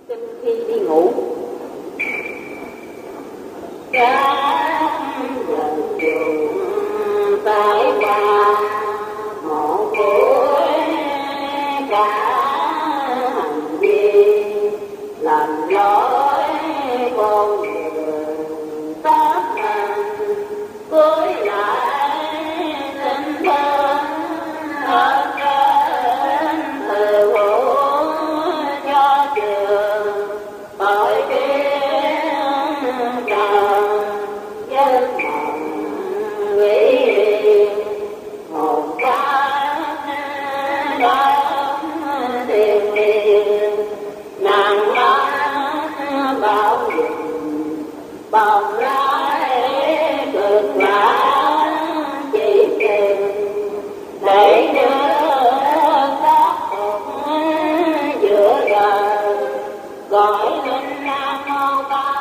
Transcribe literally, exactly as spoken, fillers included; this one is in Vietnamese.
Khi đi ngủ sáng giờ trường phải qua một buổi cả hành vi làm lỗi con người tất mình cưới lại tình thân ở trên từ vụ cho trường tội kiến trời dân mộng nghĩ một cái đón thiền liền nàng nói bảo dùng bồng lái cực lạ chỉ tìm để nhớ các cuộc giữa đời gọi lên nam mô ba